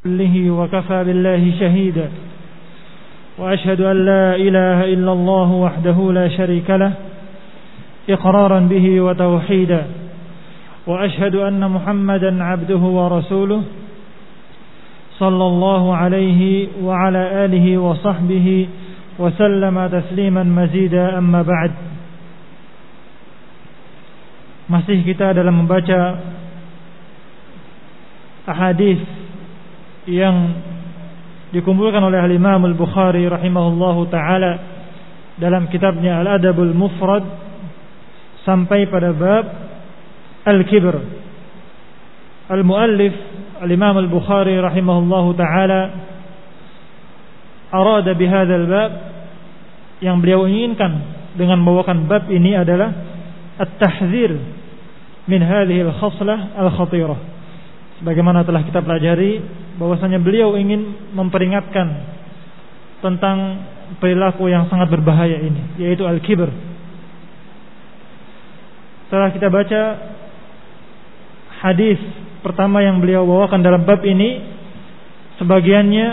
كله وكفى بالله شهيدا وأشهد أن لا إله إلا الله وحده لا شريك له إقرارا به وتوحيدا وأشهد أن محمدا عبده ورسوله صلى الله عليه وعلى آله وصحبه وسلم تسليما مزيدا أما بعد. Masih kita dalam membaca ahadits yang dikumpulkan oleh Imam Al-Bukhari rahimahullahu taala dalam kitabnya Al-Adabul Mufrad sampai pada bab Al-Kibr. Al-Muallif Al-Imam Al-Bukhari rahimahullahu taala arada bihadzal bab, yang beliau inginkan dengan membawakan bab ini adalah at-tahdzir min hadhihi al-khaslah al-khatirah. Sebagaimana telah kita pelajari bahwasanya beliau ingin memperingatkan tentang perilaku yang sangat berbahaya ini, yaitu al-kibr. Setelah kita baca hadis pertama yang beliau bawakan dalam bab ini, sebagiannya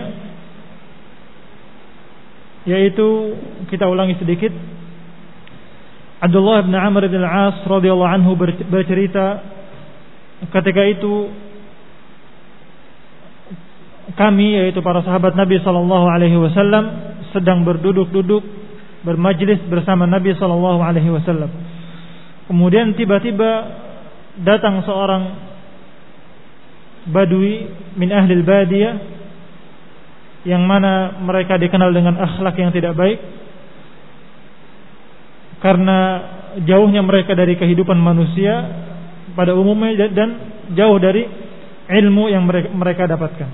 yaitu kita ulangi sedikit. Abdullah bin Amr bin Al-As radhiyallahu anhu bercerita, ketika itu kami, yaitu para sahabat Nabi sallallahu alaihi wasallam, sedang berduduk-duduk bermajlis bersama Nabi sallallahu alaihi wasallam. Kemudian tiba-tiba datang seorang badui min ahli al-badiyah, yang mana mereka dikenal dengan akhlak yang tidak baik karena jauhnya mereka dari kehidupan manusia pada umumnya dan jauh dari ilmu yang mereka dapatkan.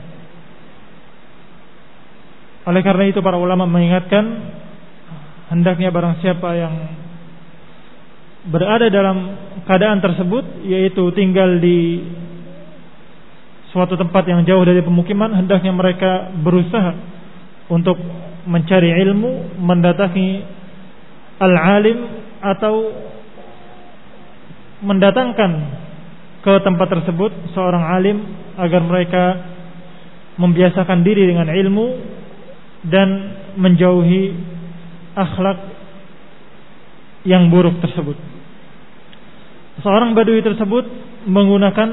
Oleh karena itu para ulama mengingatkan, hendaknya barang siapa yang berada dalam keadaan tersebut, yaitu tinggal di suatu tempat yang jauh dari pemukiman, hendaknya mereka berusaha untuk mencari ilmu, mendatangi al-alim atau mendatangkan ke tempat tersebut seorang alim agar mereka membiasakan diri dengan ilmu dan menjauhi akhlak yang buruk tersebut. Seorang badui tersebut menggunakan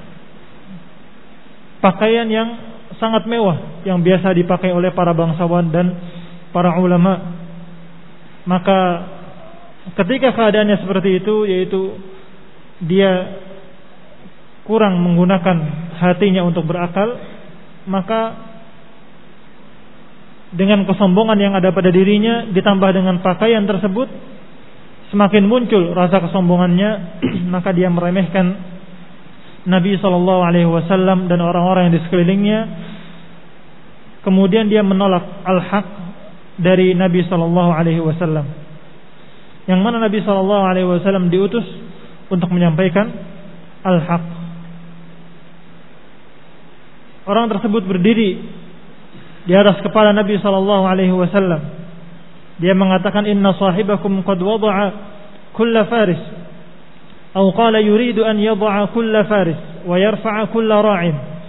pakaian yang sangat mewah yang biasa dipakai oleh para bangsawan dan para ulama. Maka ketika keadaannya seperti itu, yaitu dia kurang menggunakan hatinya untuk berakal, maka dengan kesombongan yang ada pada dirinya ditambah dengan pakaian tersebut, semakin muncul rasa kesombongannya. Maka dia meremehkan Nabi SAW dan orang-orang yang di sekelilingnya. Kemudian dia menolak al-haq dari Nabi SAW, yang mana Nabi SAW diutus untuk menyampaikan al-haq. Orang tersebut berdiri di atas kepala Nabi SAW. Dia mengatakan, inna sahibakum qad wada'a kulla faris, atau qala yuridu an yada'a kulla faris wa yarfa'a kulla ra'in.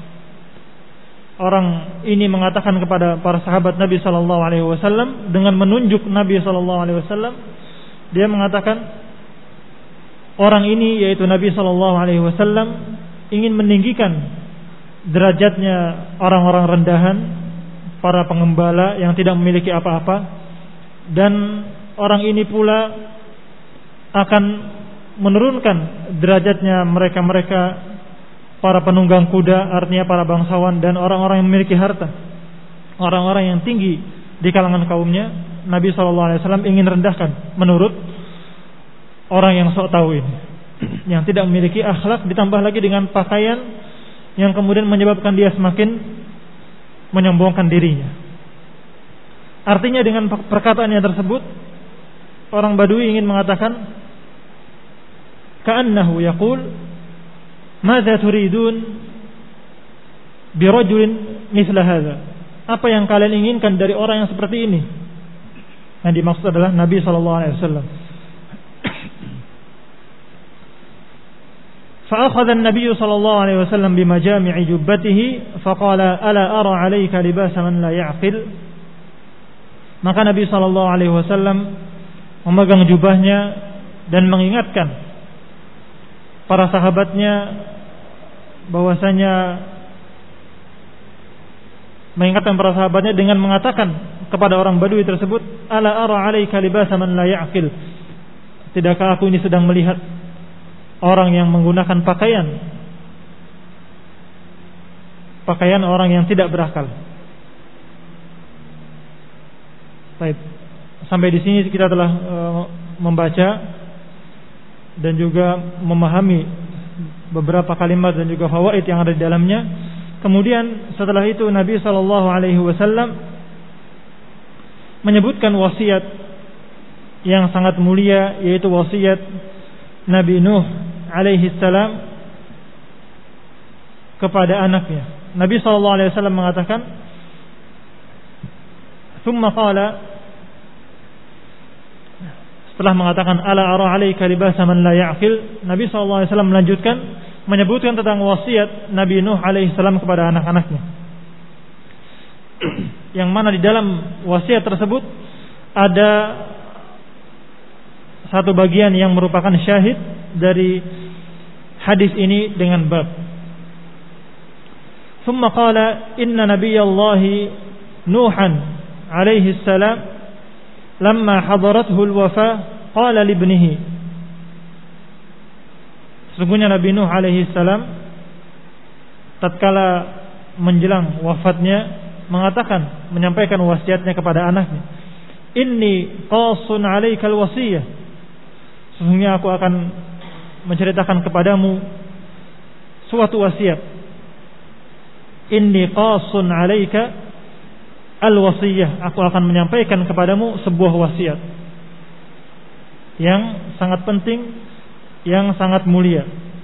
Orang ini mengatakan kepada para sahabat Nabi SAW dengan menunjuk Nabi SAW. Dia mengatakan, orang ini, yaitu Nabi SAW, ingin meninggikan derajatnya orang-orang rendahan, para pengembala yang tidak memiliki apa-apa, dan orang ini pula akan menurunkan derajatnya mereka-mereka para penunggang kuda, artinya para bangsawan dan orang-orang yang memiliki harta, orang-orang yang tinggi di kalangan kaumnya. Nabi SAW ingin rendahkan menurut orang yang sok tahu ini, yang tidak memiliki akhlak, ditambah lagi dengan pakaian yang kemudian menyebabkan dia semakin menyombongkan dirinya. Artinya dengan perkataannya tersebut, orang Badui ingin mengatakan, ka'annahu yaqul, madza turidun birajulin mithla hadza? Apa yang kalian inginkan dari orang yang seperti ini? Yang dimaksud adalah Nabi SAW. فأخذ النبي صلى الله عليه وسلم بمجامع جبته فقال ألا أرى عليك لباس من لا يعقل. Maka Nabi sallallahu alaihi wasallam memegang jubahnya dan mengingatkan para sahabatnya dengan mengatakan kepada orang Badui tersebut, ala ara alaika libasa man la ya'qil. Tidakkah aku ini sedang melihat orang yang menggunakan pakaian orang yang tidak berakal. Baik. Sampai di sini kita telah membaca dan juga memahami beberapa kalimat dan juga fawaid yang ada di dalamnya. Kemudian setelah itu Nabi sallallahu alaihi wasallam menyebutkan wasiat yang sangat mulia, yaitu wasiat Nabi Nuh alaihi salam kepada anaknya. Nabi sallallahu alaihi wasallam mengatakan, "Tsumma qala," setelah mengatakan ala ara alaika libasa man la ya'qil, Nabi sallallahu alaihi wasallam melanjutkan menyebutkan tentang wasiat Nabi Nuh alaihi salam kepada anak-anaknya. Yang mana di dalam wasiat tersebut ada satu bagian yang merupakan syahid dari hadis ini dengan bab. Thumma qala inna nabiyallahi Nuhan alaihi salam lamma hadarathu al-wafa qala li ibnihi. Sesungguhnya Nabi Nuh alaihi salam tatkala menjelang wafatnya menyampaikan wasiatnya kepada anaknya, inni qasun 'alaikal wasiyah. Sesungguhnya aku akan menceritakan kepadamu suatu wasiat. Inni qasun 'alaika al-wasiyah. Aku akan menyampaikan kepadamu sebuah wasiat yang sangat penting, yang sangat mulia.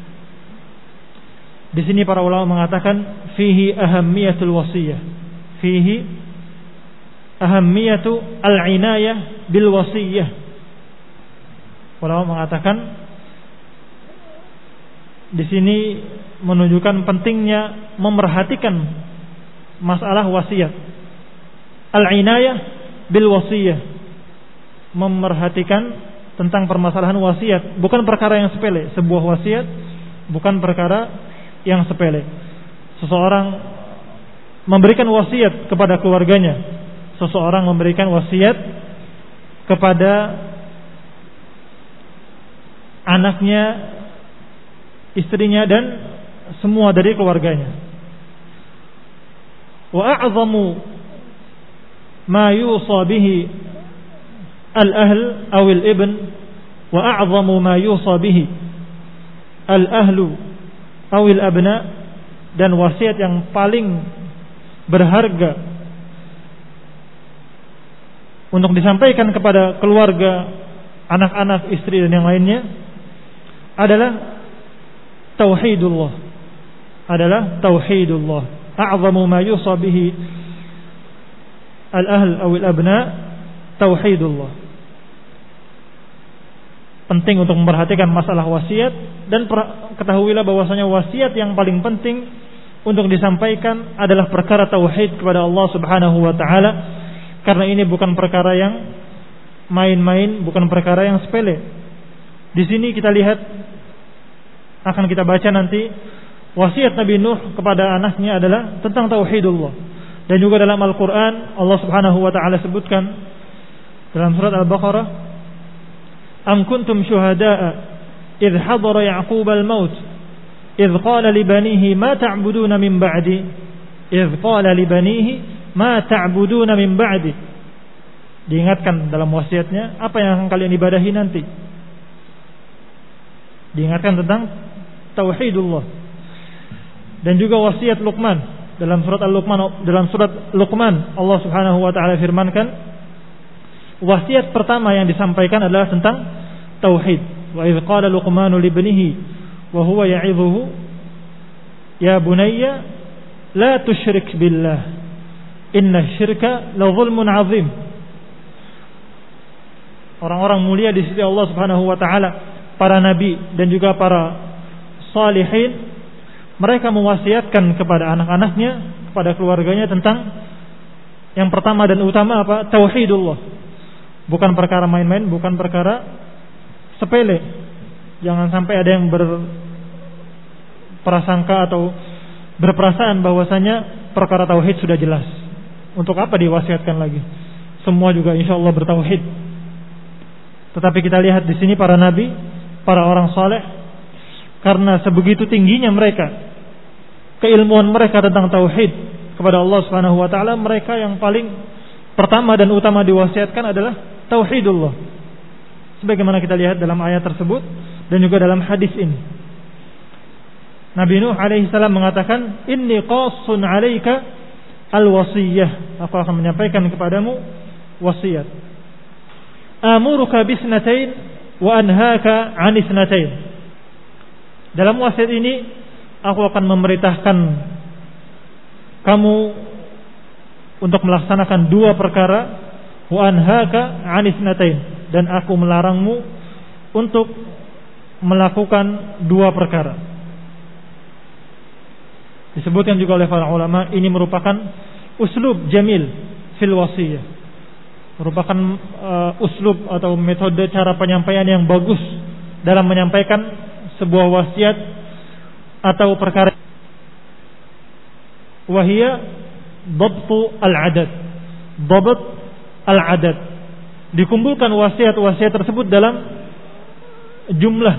Di sini para ulama mengatakan fihi ahammiyatul wasiyah. Fihi ahammiyatu al-inayah bil wasiyah. Ulama mengatakan di sini menunjukkan pentingnya memerhatikan masalah wasiat. Al-inayah bil wasiyah, memerhatikan tentang permasalahan wasiat, bukan perkara yang sepele. Sebuah wasiat bukan perkara yang sepele. Seseorang memberikan wasiat kepada keluarganya, seseorang memberikan wasiat kepada anaknya, istrinya, dan semua dari keluarganya. Wa a'zamu ma yusa bihi al-ahl aw al-ibn, wa a'zamu ma yusa bihi al-ahlu aw al-abna, dan wasiat yang paling berharga untuk disampaikan kepada keluarga, anak-anak, istri, dan yang lainnya adalah tauhidullah. A'zamu ma yusa bihi al-ahl aw al-abna tauhidullah. Penting untuk memperhatikan masalah wasiat, dan ketahuilah bahwasanya wasiat yang paling penting untuk disampaikan adalah perkara tauhid kepada Allah Subhanahu wa taala, karena ini bukan perkara yang main-main, bukan perkara yang sepele. Di sini kita lihat, akan kita baca nanti, wasiat Nabi Nuh kepada anaknya adalah tentang tauhidullah. Dan juga dalam Al-Qur'an Allah Subhanahu wa taala sebutkan dalam surat Al-Baqarah, am kuntum syuhada'a idh hadara Ya'qub al-maut idh qala li banihi ma ta'buduna min ba'di Diingatkan dalam wasiatnya apa yang akan kalian ibadahi nanti. Diingatkan tentang tauhidullah. Dan juga wasiat Luqman dalam surat Luqman Allah Subhanahu wa taala firmankan, wasiat pertama yang disampaikan adalah tentang tauhid. Wa idz qala Luqmanu li ibnihi wa huwa ya'idhuhu ya bunayya la tusyrik billah inna syirka la zulmun 'adzim. Orang-orang mulia di sisi Allah Subhanahu wa taala, para nabi dan juga para salihin, mereka mewasiatkan kepada anak-anaknya, kepada keluarganya tentang yang pertama dan utama apa? Tauhidullah. Bukan perkara main-main, bukan perkara sepele. Jangan sampai ada yang berprasangka atau berperasaan bahwasanya perkara tauhid sudah jelas. Untuk apa diwasiatkan lagi? Semua juga insyaallah bertauhid. Tetapi kita lihat di sini para nabi, para orang saleh, karena sebegitu tingginya mereka, keilmuan mereka tentang tauhid kepada Allah Subhanahu wa taala, mereka yang paling pertama dan utama diwasiatkan adalah tauhidullah. Sebagaimana kita lihat dalam ayat tersebut dan juga dalam hadis ini. Nabi Nuh alaihi salam mengatakan, "Inni qassun 'alaika al-wasiyah." Aku akan menyampaikan kepadamu wasiat. Amuruka bisnatain wa anhaaka 'an isnatain. Dalam wasiat ini aku akan memerintahkan kamu untuk melaksanakan dua perkara, wa anhaaka 'an isnatain, dan aku melarangmu untuk melakukan dua perkara. Disebutkan juga oleh para ulama, ini merupakan uslub jamil fil wasiyah, merupakan uslub atau metode cara penyampaian yang bagus dalam menyampaikan sebuah wasiat atau perkara. Wahia dhabtu al-adad, dhabt al-adad, dikumpulkan wasiat-wasiat tersebut dalam jumlah,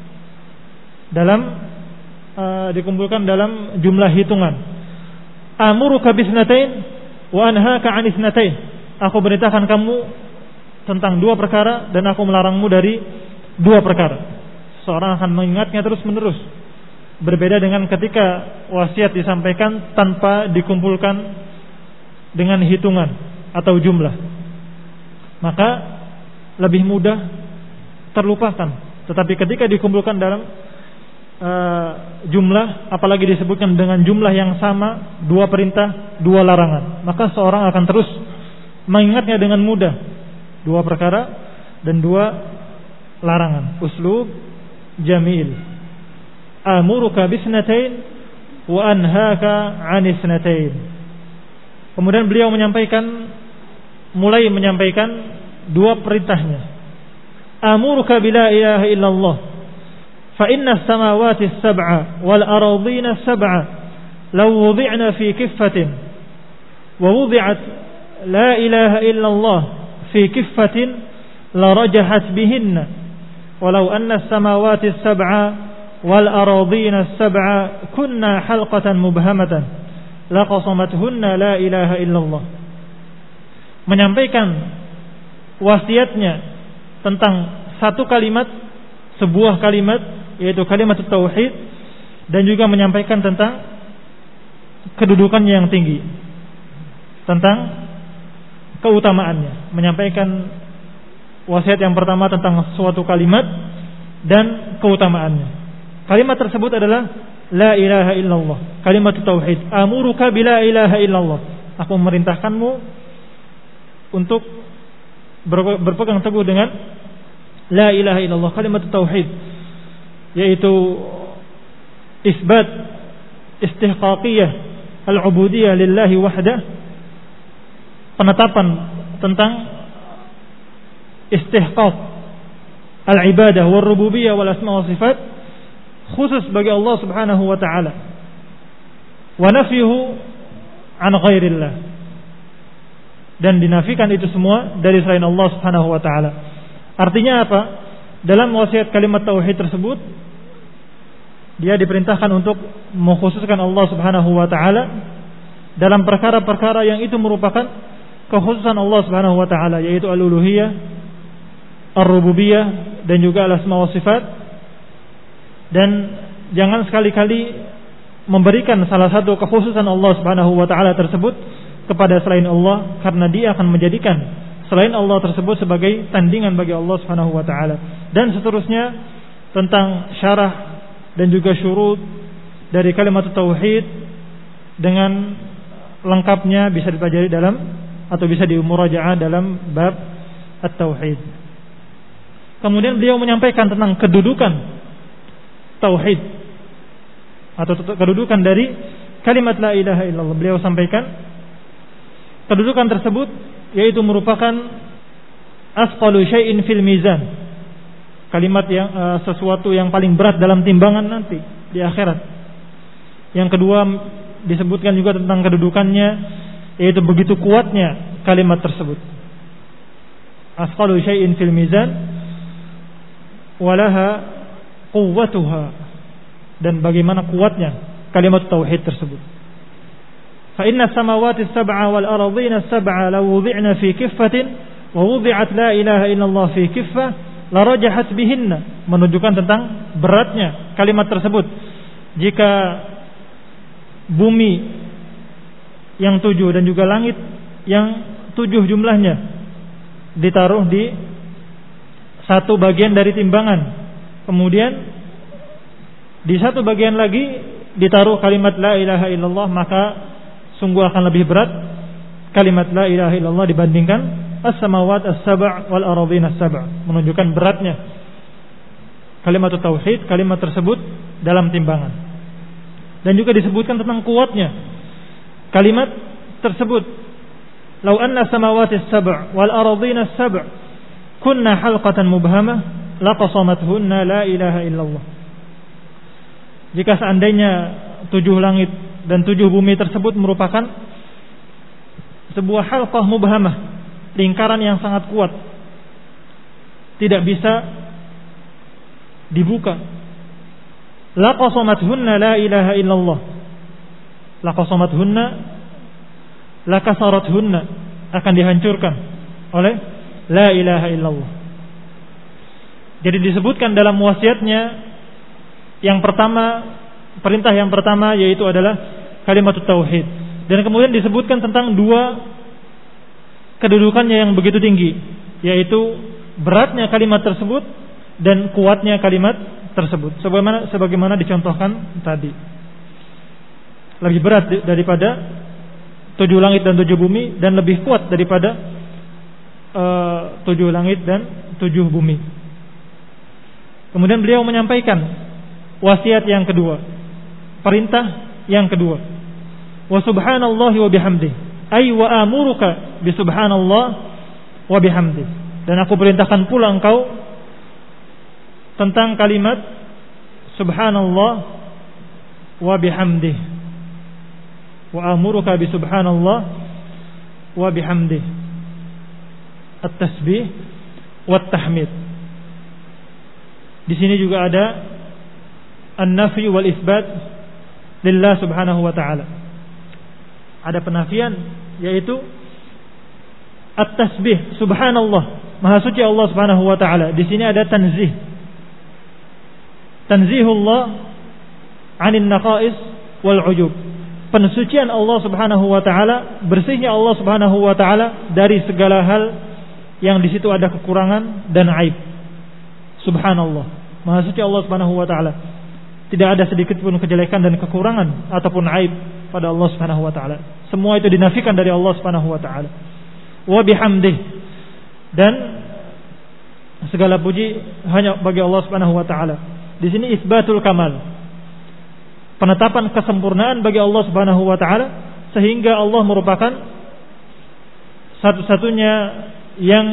dikumpulkan dalam jumlah hitungan. Amuruka bisnatain wa anhaaka 'an isnatain. Aku beritakan kamu tentang dua perkara dan aku melarangmu dari dua perkara. Seorang akan mengingatnya terus-menerus. Berbeda dengan ketika wasiat disampaikan tanpa dikumpulkan dengan hitungan atau jumlah, maka lebih mudah terlupakan. Tetapi ketika dikumpulkan dalam jumlah, apalagi disebutkan dengan jumlah yang sama, dua perintah, dua larangan, maka seorang akan terus mengingatnya dengan mudah. Dua perkara dan dua larangan. Uslub jamil. Amuruka bisnatain wa anhaaka 'an isnatain. Kemudian beliau mulai menyampaikan dua perintahnya. Amuruka bila ilaha illallah, fa inna as-samawati as-sab'a wal aradina as-sab'a law wudi'na fi kiffatin wa wudi'at la ilaha illallah fi kiffatin la rajahat bihinna walau anna as-samawati as-sab'a wal aradina as-sab'a kunna halqatan mubhamatan la qasamathunna la ilaha illallah. Menyampaikan wasiatnya tentang satu kalimat, sebuah kalimat, yaitu kalimat tauhid, dan juga menyampaikan tentang kedudukannya yang tinggi, tentang keutamaannya. Menyampaikan wasiat yang pertama tentang suatu kalimat dan keutamaannya. Kalimat tersebut adalah la ilaha illallah, kalimat tauhid. Amuruka bila ilaha illallah. Aku memerintahkanmu untuk berpegang teguh dengan la ilaha illallah, kalimat tauhid, yaitu isbat istihqaqiyah al-ubudiyah lillahi wahdah, penetapan tentang istihqaq al-ibadah wal rububiyah wal asma wa sifat khusus bagi Allah Subhanahu wa taala, wa nafyuhu an ghairillah, dan dinafikan itu semua dari selain Allah Subhanahu wa taala. Artinya apa? Dalam wasiat kalimat tauhid tersebut, dia diperintahkan untuk mengkhususkan Allah Subhanahu wa taala dalam perkara-perkara yang itu merupakan kekhususan Allah Subhanahu wa taala, yaitu al-uluhiyah, ar-rububiyah, dan juga al-asma wa sifat. Dan jangan sekali-kali memberikan salah satu kekhususan Allah Subhanahu wa taala tersebut kepada selain Allah, karena dia akan menjadikan selain Allah tersebut sebagai tandingan bagi Allah Subhanahu wa taala. Dan seterusnya tentang syarah dan juga syurut dari kalimat tauhid dengan lengkapnya bisa dipelajari dalam atau bisa dimurajaah dalam bab at-tauhid. Kemudian beliau menyampaikan tentang kedudukan tauhid atau kedudukan dari kalimat la ilaha illallah. Beliau sampaikan kedudukan tersebut yaitu merupakan asqalu syai'in fil mizan. Kalimat yang sesuatu yang paling berat dalam timbangan nanti di akhirat. Yang kedua disebutkan juga tentang kedudukannya, yaitu begitu kuatnya kalimat tersebut. Asqalu syai'in fil mizan walaha quwwatuha, dan bagaimana kuatnya kalimat tauhid tersebut. Fa inna samawati as-sab'a wal ardhina as-sab'a law wudi'na fi kiffatin wa wudi'at la ilaha illallah fi kiffah la rajahat bihinna, menunjukkan tentang beratnya kalimat tersebut. Jika bumi yang 7 dan juga langit yang 7 jumlahnya ditaruh di satu bagian dari timbangan, kemudian di satu bagian lagi ditaruh kalimat la ilaha illallah, maka sungguh akan lebih berat kalimat la ilaha illallah dibandingkan as-samawat as-sab' wal ardhin as-sab', menunjukkan beratnya kalimat tauhid, kalimat tersebut dalam timbangan. Dan juga disebutkan tentang kuatnya kalimat tersebut. Lau anna samawati as-sab' wal ardhin as-sab' kunna halqatan mubhamah laqasamathunna la ilaha illallah. Jika seandainya 7 langit dan 7 bumi tersebut merupakan sebuah halqah mubhamah, lingkaran yang sangat kuat, tidak bisa dibuka, laqasamathunna la ilaha illallah. Laqasamathunna lakasarathunna, akan dihancurkan oleh la ilaha illallah. Jadi disebutkan dalam wasiatnya yang pertama, perintah yang pertama yaitu adalah kalimat tauhid. Dan kemudian disebutkan tentang 2 kedudukannya yang begitu tinggi, yaitu beratnya kalimat tersebut dan kuatnya kalimat tersebut. Sebagaimana dicontohkan tadi. Lebih berat daripada 7 langit dan 7 bumi, dan lebih kuat daripada 7 langit dan 7 bumi. Kemudian beliau menyampaikan wasiat yang kedua, perintah yang kedua. Wa subhanallahi wa bihamdihi, ay wa amuruka bi subhanallah wa bihamdihi. Dan aku perintahkan pula engkau tentang kalimat subhanallah wa bihamdihi. Wa amuruka bi subhanallah wa bihamdihi. At-tasbih wa at-tahmid. Di sini juga ada an-nafi wal isbat lillah subhanahu wa ta'ala. Ada penafian, yaitu at-tasbih, subhanallah, maha suci Allah subhanahu wa ta'ala. Di sini ada tanzih, tanzihullah anin naqais wal ujub, pensucian Allah subhanahu wa ta'ala, bersihnya Allah subhanahu wa ta'ala dari segala hal yang di situ ada kekurangan dan aib. Subhanallah, maha suci Allah subhanahu wa ta'ala, tidak ada sedikit pun kejelekan dan kekurangan ataupun aib pada Allah subhanahu wa ta'ala. Semua itu dinafikan dari Allah subhanahu wa ta'ala. Wa bihamdih, dan segala puji hanya bagi Allah subhanahu wa ta'ala. Di sini isbatul kamal, penetapan kesempurnaan bagi Allah subhanahu wa ta'ala, sehingga Allah merupakan satu-satunya yang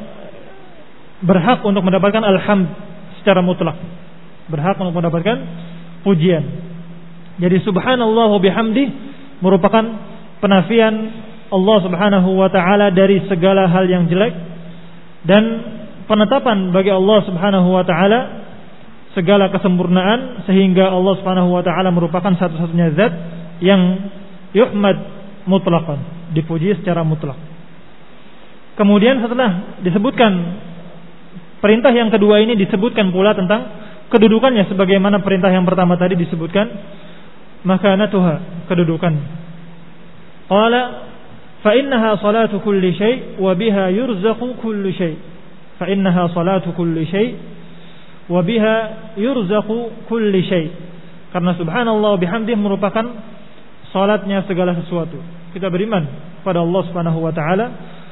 berhak untuk mendapatkan alhamd secara mutlak, berhak untuk mendapatkan pujian. Jadi subhanallah wa bihamdi merupakan penafian Allah subhanahu wa ta'ala dari segala hal yang jelek, dan penetapan bagi Allah subhanahu wa ta'ala segala kesempurnaan, sehingga Allah subhanahu wa ta'ala merupakan satu-satunya zat yang yuhmad mutlaqan, dipuji secara mutlak. Kemudian setelah disebutkan perintah yang kedua ini, disebutkan pula tentang kedudukannya, sebagaimana perintah yang pertama tadi disebutkan makanatuha, kedudukan. Qala fa innaha salatu kulli syai' wa biha yurzaqu kullu syai'. Fa innaha salatu kulli syai' wa biha yurzaqu kulli syai'. Karena subhanallah bihamdihi merupakan salatnya segala sesuatu. Kita beriman pada Allah Subhanahu wa taala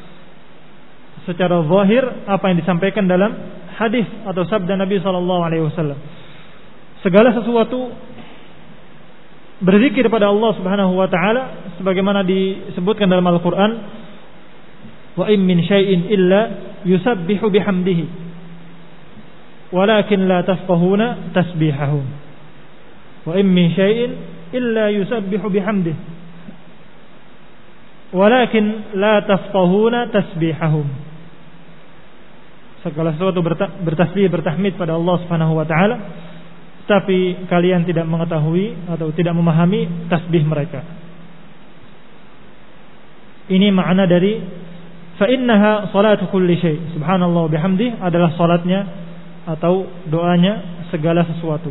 secara zahir apa yang disampaikan dalam hadis atau sabda Nabi sallallahu alaihi wasallam. Segala sesuatu berzikir pada Allah Subhanahu wa taala sebagaimana disebutkan dalam Al-Qur'an, wa in min syai'in illa yusabbihu bihamdihi walakin la tafqahuna tasbihahum. Wa in min syai'in illa yusabbihu bihamdihi walakin la tafqahuna tasbihahum. Segala sesuatu bertasbih, bertahmid pada Allah Subhanahu wa taala, tapi kalian tidak mengetahui atau tidak memahami tasbih mereka. Ini makna dari fa innaha salatu kulli syai. Subhanallah bihamdi adalah salatnya atau doanya segala sesuatu.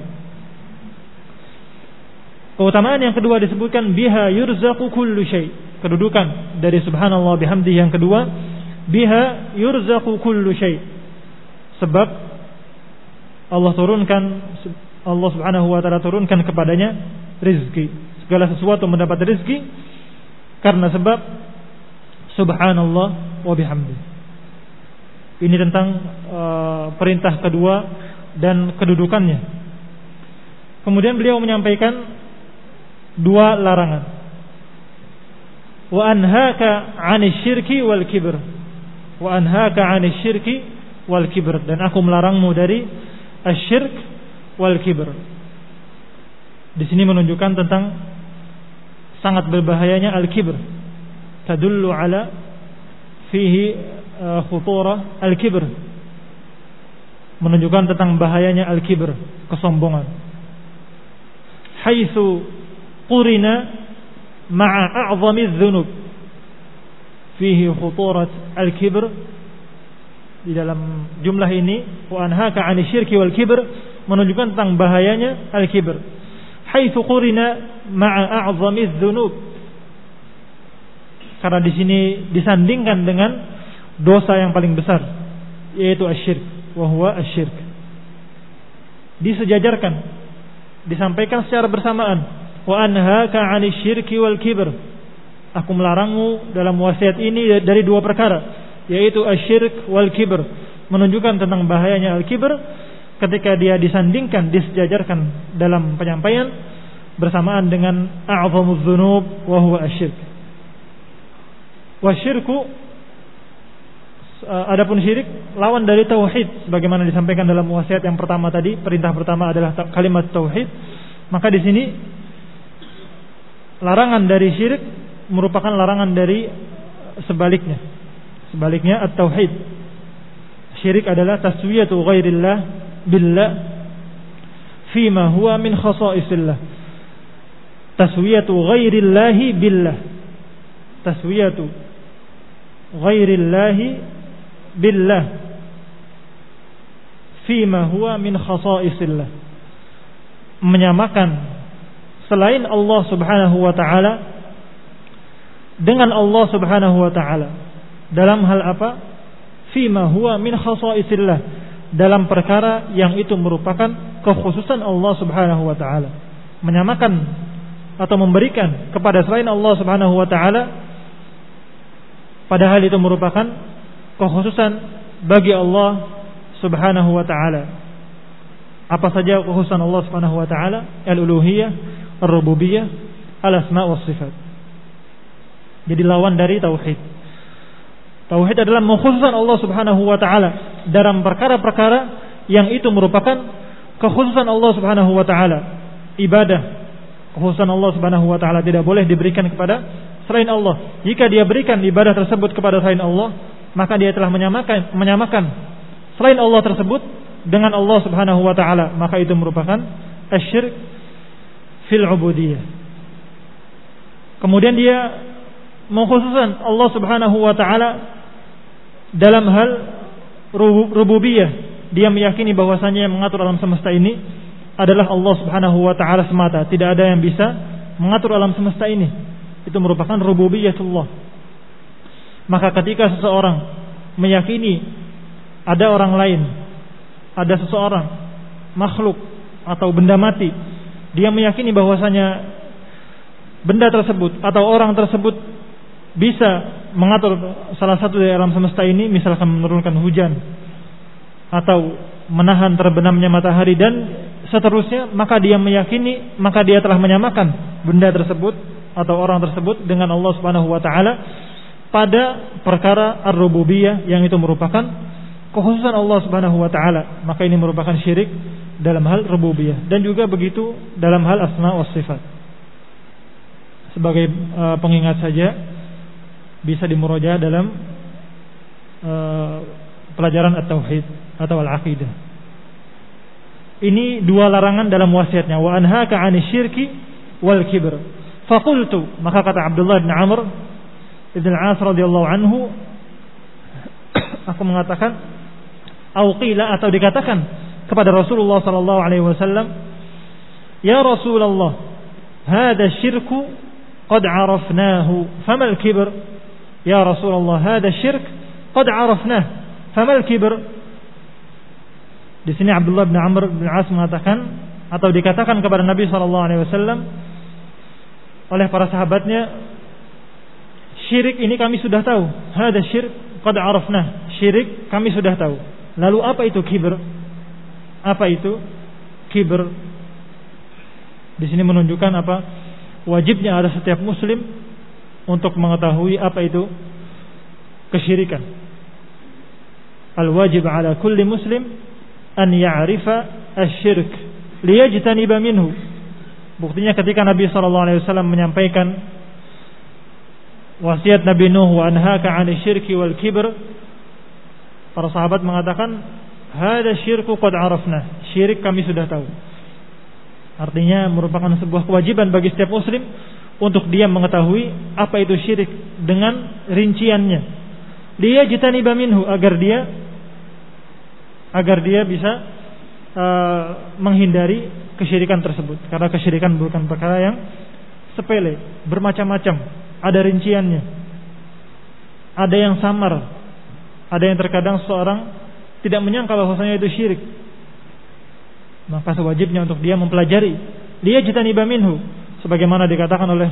Keutamaan yang kedua disebutkan biha yurzaqu kullu syai. Kedudukan dari subhanallah bihamdi yang kedua, biha yurzaqu kullu syai. Sebab Allah Subhanahu wa taala turunkan kepadanya rizki. Segala sesuatu mendapat rizki karena sebab subhanallah wa bihamdi. Ini tentang perintah kedua dan kedudukannya. Kemudian beliau menyampaikan dua larangan. Wa anhaaka 'anil syirki wal kibr. Wa anhaaka 'anil syirki wal kibr, dan aku melarangmu dari asyirk wal kibr. Di sini menunjukkan tentang sangat berbahayanya al-kibr. Tadullu ala fihi khuturah al-kibr. Menunjukkan tentang bahayanya al-kibr, kesombongan. Haitsu qurina ma'a a'zami dzunub fihi khuturat al-kibr. Di dalam jumlah ini wa anhaaka 'anil syirki wal kibr menunjukkan tentang bahayanya al-kibr. Haitsu qurina ma'a a'zami dzunub. Karena di sini disandingkan dengan dosa yang paling besar, yaitu asyirk, wa huwa asyirk. Disejajarkan, disampaikan secara bersamaan. Wa anhaaka 'anil syirki wal kibr. Aku melarangmu dalam wasiat ini dari dua perkara, yaitu asyirk wal kibr. Menunjukkan tentang bahayanya al-kibr ketika dia disandingkan, disejajarkan dalam penyampaian bersamaan dengan a'zamuz dzunub wa huwa asyirk. Wa syirku, adapun syirik lawan dari tauhid sebagaimana disampaikan dalam wasiat yang pertama tadi. Perintah pertama adalah kalimat tauhid. Maka di sini larangan dari syirik merupakan larangan dari sebaliknya. Sebaliknya at-tauhid. Syirik adalah taswiyatu ghairillah billah fima huwa min khasaisillah. Taswiyatu ghairillahi billah. Taswiyatu ghairillahi billah fima huwa min khasaisillah. Menyamakan selain Allah Subhanahu wa taala dengan Allah Subhanahu wa taala. Dalam hal apa? Fima huwa min khasaisillah. Dalam perkara yang itu merupakan kekhususan Allah Subhanahu wa taala. Menyamakan atau memberikan kepada selain Allah Subhanahu wa taala padahal itu merupakan kekhususan bagi Allah Subhanahu wa taala. Apa saja kekhususan Allah Subhanahu wa taala? Al-uluhiyah, ar-rububiyah, al-asma' was sifat. Jadi lawan dari tauhid. Tauhid adalah mengkhususkan Allah Subhanahu wa taala dalam perkara-perkara yang itu merupakan kekhususan Allah Subhanahu wa taala. Ibadah, kekhususan Allah Subhanahu wa taala tidak boleh diberikan kepada selain Allah. Jika dia berikan ibadah tersebut kepada selain Allah, maka dia telah menyamakan selain Allah tersebut dengan Allah Subhanahu wa taala, maka itu merupakan asyirk fil ubudiyah. Kemudian dia mengkhususkan Allah Subhanahu wa taala dalam hal rububiyah. Dia meyakini bahwasanya yang mengatur alam semesta ini adalah Allah Subhanahu wa taala semata. Tidak ada yang bisa mengatur alam semesta ini. Itu merupakan rububiyatullah. Maka ketika seseorang meyakini ada orang lain, ada seseorang makhluk atau benda mati, dia meyakini bahwasanya benda tersebut atau orang tersebut bisa mengatur salah satu dari alam semesta ini, misalkan menurunkan hujan atau menahan terbenamnya matahari dan seterusnya, maka dia meyakini, maka dia telah menyamakan benda tersebut atau orang tersebut dengan Allah Subhanahu wa taala pada perkara ar-rububiyah yang itu merupakan kekhususan Allah Subhanahu wa taala, maka ini merupakan syirik dalam hal rububiyah, dan juga begitu dalam hal asma wa sifat. Sebagai pengingat saja, bisa dimurojaah dalam pelajaran at-tauhid atau al-aqidah. Ini dua larangan dalam wasiatnya, wa anhaaka 'anil syirki wal kibr. Faqultu, maka kata Abdullah bin Amr Ibn al-As radhiyallahu anhu, aku mengatakan, au qila, atau dikatakan kepada Rasulullah sallallahu alaihi wasallam, ya Rasulullah, hada syirku qad arafnahu, famal kibr? Ya Rasulullah, hada syirk qad arafnahu, famal kibr? Di sini Abdullah bin Amr bin al-As mengatakan, atau dikatakan kepada Nabi sallallahu alaihi wasallam oleh para sahabatnya, syirik ini kami sudah tahu. Hada syirk qad arafnah. Syirik kami sudah tahu. Lalu apa itu kibr? Apa itu kibr? Di sini menunjukkan apa? Wajibnya ada setiap muslim untuk mengetahui apa itu kesyirikan. Al-wajib ala kulli muslim an ya'rifa asy-syirk liyajtaniba minhu. Buktinya ketika Nabi sallallahu alaihi wasallam menyampaikan wasiat Nabi Nuh, wa anhaaka 'anil syirki wal kibr, para sahabat mengatakan, hada syirku qad arafna, syirik kami sudah tahu. Artinya merupakan sebuah kewajiban bagi setiap muslim untuk dia mengetahui apa itu syirik dengan rinciannya. Dia jitaniba minhu, agar dia bisa menghindari kesyirikan tersebut. Karena kesyirikan bukan perkara yang sepele, bermacam-macam, ada rinciannya, ada yang samar, ada yang terkadang seorang tidak menyangka bahwasanya itu syirik. Maka sewajibnya untuk dia mempelajari, dia jitaniba minhu, sebagaimana dikatakan oleh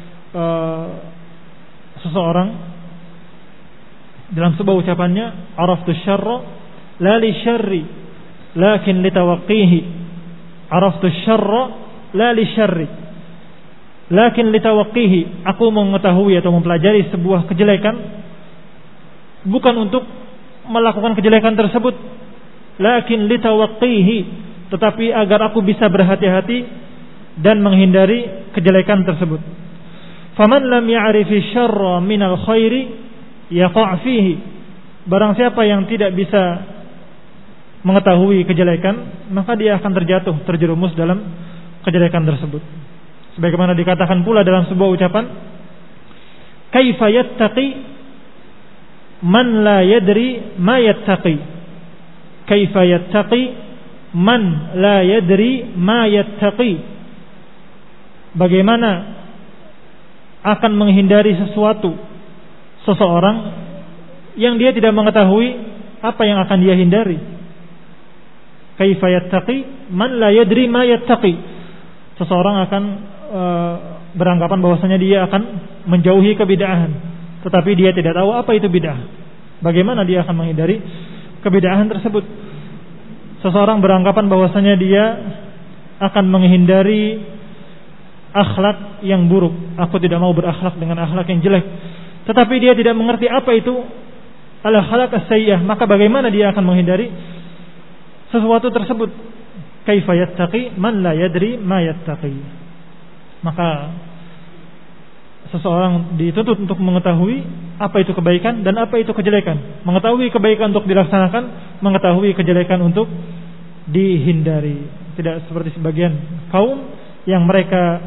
seseorang dalam sebuah ucapannya, araftu syarra la li syarri lakin litawaqqihi. Araftu syarra la li syarri lakin litawaqqihi. Aku mengetahui atau mempelajari sebuah kejelekan bukan untuk melakukan kejelekan tersebut, lakin litawaqqihi, tetapi agar aku bisa berhati-hati dan menghindari kejelekan tersebut. Faman lam ya'rifi syarra minal khairi yaqa' fihi. Barang siapa yang tidak bisa mengetahui kejelekan, maka dia akan terjerumus dalam kejelekan tersebut. Sebagaimana dikatakan pula dalam sebuah ucapan, kaifa yattaqi man la yadri ma yattaqi. Kaifa yattaqi man la yadri ma yattaqi. Bagaimana akan menghindari seseorang yang dia tidak mengetahui apa yang akan dia hindari. Kaifa yattaqi man la yadri ma yattaqi. Seseorang akan beranggapan bahwasanya dia akan menjauhi kebid'ahan, tetapi dia tidak tahu apa itu bid'ah. Bagaimana dia akan menghindari kebid'ahan tersebut? Seseorang beranggapan bahwasanya dia akan menghindari akhlak yang buruk. Aku tidak mau berakhlak dengan akhlak yang jelek, tetapi dia tidak mengerti apa itu al-akhlaq as-sayyi'ah, maka bagaimana dia akan menghindari sesuatu tersebut? Kaifa yattaqi man la yadri ma yattaqi. Maka seseorang dituntut untuk mengetahui apa itu kebaikan dan apa itu kejelekan, mengetahui kebaikan untuk dilaksanakan, mengetahui kejelekan untuk dihindari. Tidak seperti sebagian kaum yang mereka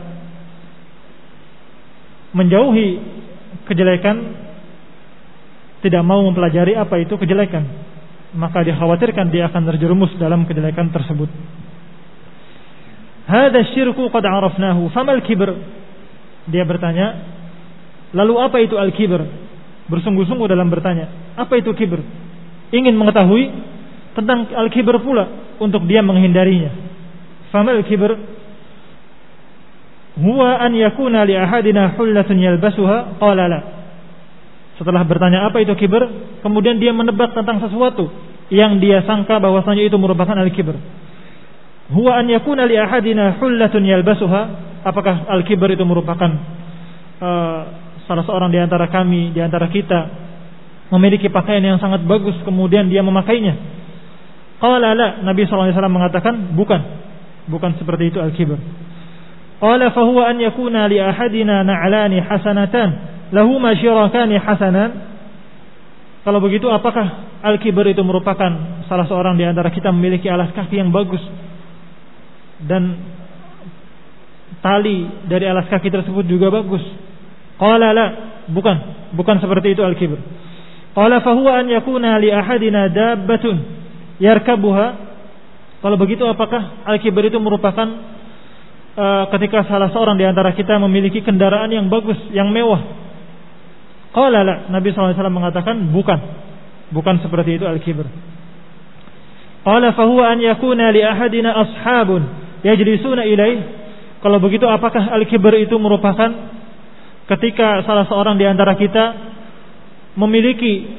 menjauhi kejelekan, tidak mau mempelajari apa itu kejelekan, maka dikhawatirkan dia akan terjerumus dalam kejelekan tersebut. Hada syirku qad arafnahu, famal kibr? Dia bertanya, lalu apa itu al-kibr? Bersungguh-sungguh dalam bertanya, apa itu kibr? Ingin mengetahui tentang al-kibr pula untuk dia menghindarinya. Famal kibr? Huwa an yakuna li ahadina hullatun yalbasuha, qala la. Setelah bertanya apa itu kibr, kemudian dia menebak tentang sesuatu yang dia sangka bahwasanya itu merupakan al-kibr. Huwa an yakuna li ahadina hullatun yalbasuha, apakah al-kibr itu merupakan salah seorang di antara kami, di antara kita memiliki pakaian yang sangat bagus kemudian dia memakainya? Qala la, Nabi sallallahu alaihi wasallam mengatakan bukan seperti itu al-kibr. Qala fa huwa an yakuna li ahadina na'lani hasanatan lahuma syirakani hasanan. Kalau begitu apakah al-kibr itu merupakan salah seorang di antara kita memiliki alas kaki yang bagus dan tali dari alas kaki tersebut juga bagus? Qala la, bukan seperti itu al-kibr. Qala fa huwa an yakuna li ahadina dabbatun yarkabuha. Kalau begitu apakah al-kibr itu merupakan ketika salah seorang di antara kita memiliki kendaraan yang bagus, yang mewah? Qala la, Nabi SAW mengatakan bukan seperti itu al-kibr. Qala fa huwa an yakuna li ahadina ashabun yajlisuna ilaih. Kalau begitu apakah al-kibr itu merupakan ketika salah seorang di antara kita memiliki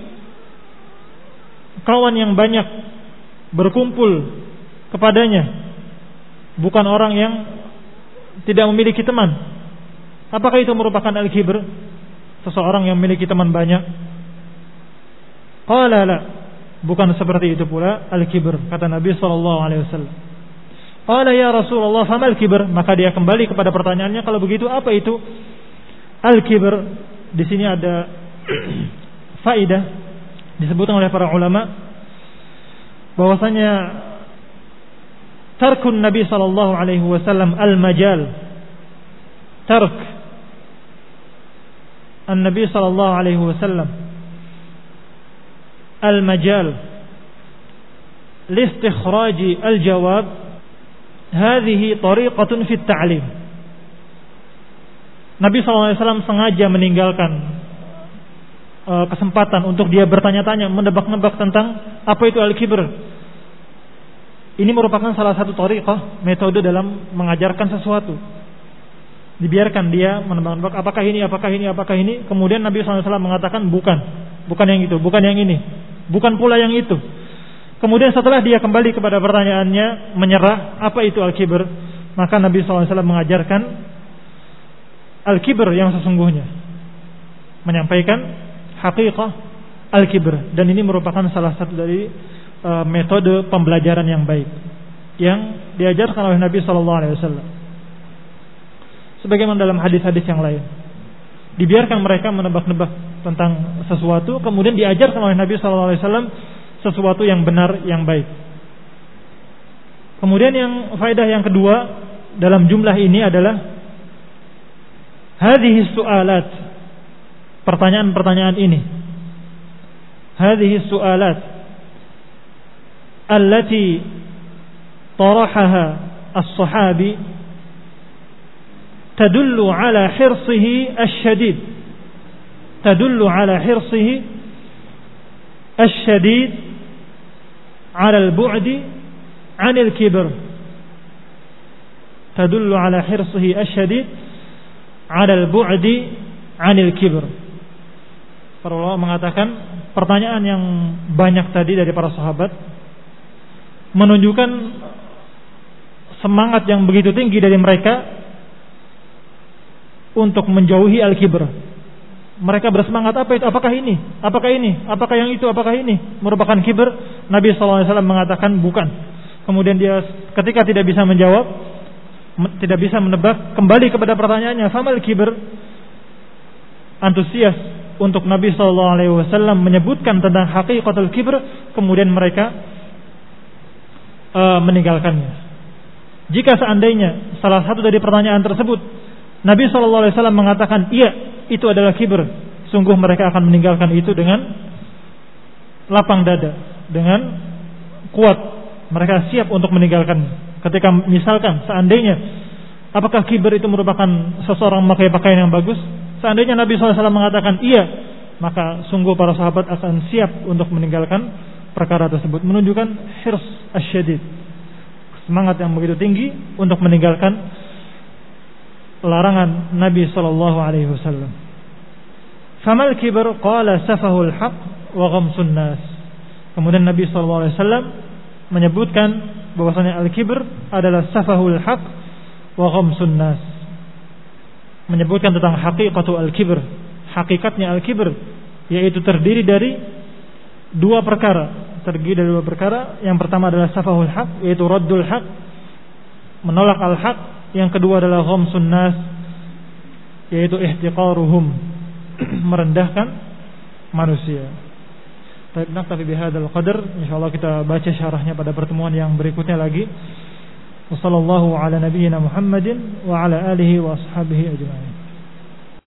kawan yang banyak berkumpul kepadanya, bukan orang yang tidak memiliki teman? Apakah itu merupakan al-kibr? Seseorang yang memiliki teman banyak? Qala la, bukan seperti itu pula al-kibr, kata Nabi sallallahu alaihi wasallam. Qala ya Rasulullah famal kibr? Maka dia kembali kepada pertanyaannya, kalau begitu apa itu al-kibr? Di sini ada faedah disebutkan oleh para ulama bahwasanya tarkun Nabi sallallahu alaihi wasallam al-majal, tark An-Nabi sallallahu alaihi wasallam al-majal li-istikhraji al-jawab, hadhihi tariqatun fi at-ta'lim. Nabi sallallahu alaihi wasallam sengaja meninggalkan kesempatan untuk dia bertanya-tanya, menebak-nebak tentang apa itu al-kibr. Ini merupakan salah satu tariqah, metode dalam mengajarkan sesuatu. Dibiarkan dia menebak-nebak apakah ini. Kemudian Nabi SAW mengatakan bukan yang itu, bukan yang ini, bukan pula yang itu. Kemudian setelah dia kembali kepada pertanyaannya, menyerah, apa itu al-kibr? Maka Nabi SAW mengajarkan al-kibr yang sesungguhnya, menyampaikan haqiqah al-kibr. Dan ini merupakan salah satu dari metode pembelajaran yang baik yang diajarkan oleh Nabi SAW. Sebagaimana dalam hadis-hadis yang lain, dibiarkan mereka menebak-nebak tentang sesuatu, kemudian diajarkan oleh Nabi SAW sesuatu yang benar, yang baik. Kemudian yang faedah yang kedua dalam jumlah ini adalah hadhihi su'alat, pertanyaan-pertanyaan ini, hadhihi su'alat allati tarahaha as-sahabi تدل على حرصه الشديد على البعد عن الكبر تدل على حرصه الشديد على البعد عن الكبر. Para ulama mengatakan pertanyaan yang banyak tadi dari para sahabat menunjukkan semangat yang begitu tinggi dari mereka untuk menjauhi al-kibr. Mereka bersemangat, apa itu? Apakah ini? Apakah ini? Apakah yang itu? Apakah ini merupakan kibr? Nabi SAW mengatakan bukan. Kemudian dia ketika tidak bisa menjawab, tidak bisa menebak, kembali kepada pertanyaannya, famal kibr? Antusias untuk Nabi SAW menyebutkan tentang haqiqatul kibr, kemudian mereka meninggalkannya. Jika seandainya salah satu dari pertanyaan tersebut Nabi SAW mengatakan iya, itu adalah kibr, sungguh mereka akan meninggalkan itu dengan lapang dada, dengan kuat. Mereka siap untuk meninggalkan. Ketika misalkan seandainya, apakah kibr itu merupakan seseorang memakai pakaian yang bagus? Seandainya Nabi SAW mengatakan iya, maka sungguh para sahabat akan siap untuk meninggalkan perkara tersebut. Menunjukkan hirs asyadid, semangat yang begitu tinggi untuk meninggalkan larangan Nabi sallallahu alaihi wasallam. Famal kibr? Qala safahul haq wa ghamsun nas. Kemudian Nabi sallallahu alaihi wasallam menyebutkan bahwasanya al-kibr adalah safahul haq wa ghamsun nas, menyebutkan tentang haqiqatu al-kibr, hakikatnya al-kibr, yaitu terdiri dari dua perkara. Yang pertama adalah safahul haq, yaitu raddul haq, menolak al-haq. Yang kedua adalah ghamsun nas, yaitu ihtiqaruhum, merendahkan manusia. Baik, naktafi bihadzal qadar. Insyaallah kita baca syarahnya pada pertemuan yang berikutnya lagi. Wassallallahu ala nabiyyina Muhammadin wa ala alihi wa ashabihi ajma'in.